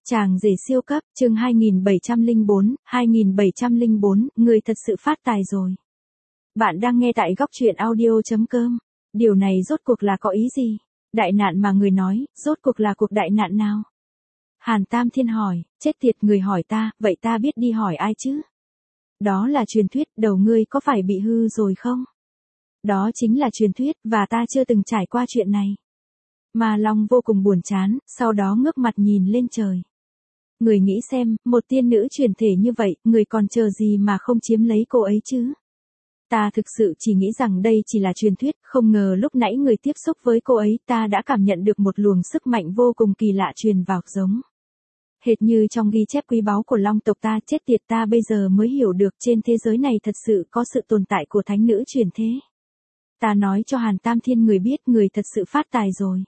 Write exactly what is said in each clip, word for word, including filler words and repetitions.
Chàng rể siêu cấp, chương hai nghìn bảy trăm lẻ bốn, hai nghìn bảy trăm lẻ bốn, người thật sự phát tài rồi. Bạn đang nghe tại góc truyện audio chấm com. Điều này rốt cuộc là có ý gì? Đại nạn mà người nói, rốt cuộc là cuộc đại nạn nào? Hàn Tam Thiên hỏi, chết tiệt, người hỏi ta, vậy ta biết đi hỏi ai chứ? Đó là truyền thuyết, đầu ngươi có phải bị hư rồi không? Đó chính là truyền thuyết, và ta chưa từng trải qua chuyện này. Ma Long vô cùng buồn chán, sau đó ngước mặt nhìn lên trời. Người nghĩ xem, một tiên nữ truyền thể như vậy, người còn chờ gì mà không chiếm lấy cô ấy chứ? Ta thực sự chỉ nghĩ rằng đây chỉ là truyền thuyết, không ngờ lúc nãy người tiếp xúc với cô ấy, ta đã cảm nhận được một luồng sức mạnh vô cùng kỳ lạ truyền vào giống. Hệt như trong ghi chép quý báu của Long tộc ta, chết tiệt, ta bây giờ mới hiểu được trên thế giới này thật sự có sự tồn tại của thánh nữ truyền thế. Ta nói cho Hàn Tam Thiên người biết, người thật sự phát tài rồi.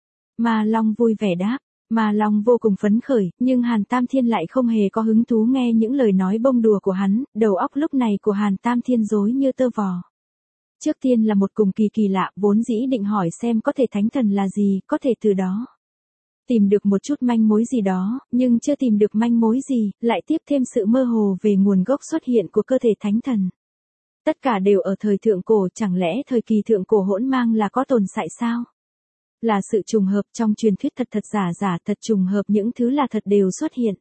Ma Long vui vẻ đáp. Ma Long vô cùng phấn khởi, nhưng Hàn Tam Thiên lại không hề có hứng thú nghe những lời nói bông đùa của hắn, đầu óc lúc này của Hàn Tam Thiên rối như tơ vò. Trước tiên là một cùng kỳ kỳ lạ, vốn dĩ định hỏi xem có thể thánh thần là gì, có thể từ đó tìm được một chút manh mối gì đó, nhưng chưa tìm được manh mối gì, lại tiếp thêm sự mơ hồ về nguồn gốc xuất hiện của cơ thể thánh thần. Tất cả đều ở thời thượng cổ, chẳng lẽ thời kỳ thượng cổ hỗn mang là có tồn tại sao? Là sự trùng hợp trong truyền thuyết thật thật giả giả, thật trùng hợp những thứ là thật đều xuất hiện.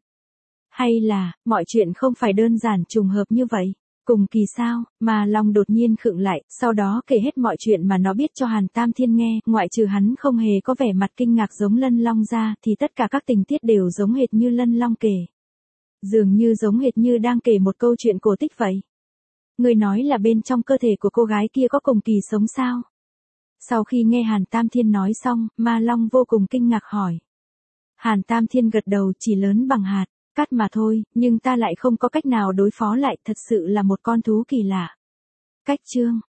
Hay là, mọi chuyện không phải đơn giản trùng hợp như vậy? Cùng kỳ sao? Ma Long đột nhiên khựng lại, sau đó kể hết mọi chuyện mà nó biết cho Hàn Tam Thiên nghe, ngoại trừ hắn không hề có vẻ mặt kinh ngạc giống Lân Long ra, thì tất cả các tình tiết đều giống hệt như Lân Long kể. Dường như giống hệt như đang kể một câu chuyện cổ tích vậy. Người nói là bên trong cơ thể của cô gái kia có cùng kỳ sống sao? Sau khi nghe Hàn Tam Thiên nói xong, Ma Long vô cùng kinh ngạc hỏi. Hàn Tam Thiên gật đầu, chỉ lớn bằng hạt cát mà thôi, nhưng ta lại không có cách nào đối phó lại, thật sự là một con thú kỳ lạ. Cách chương,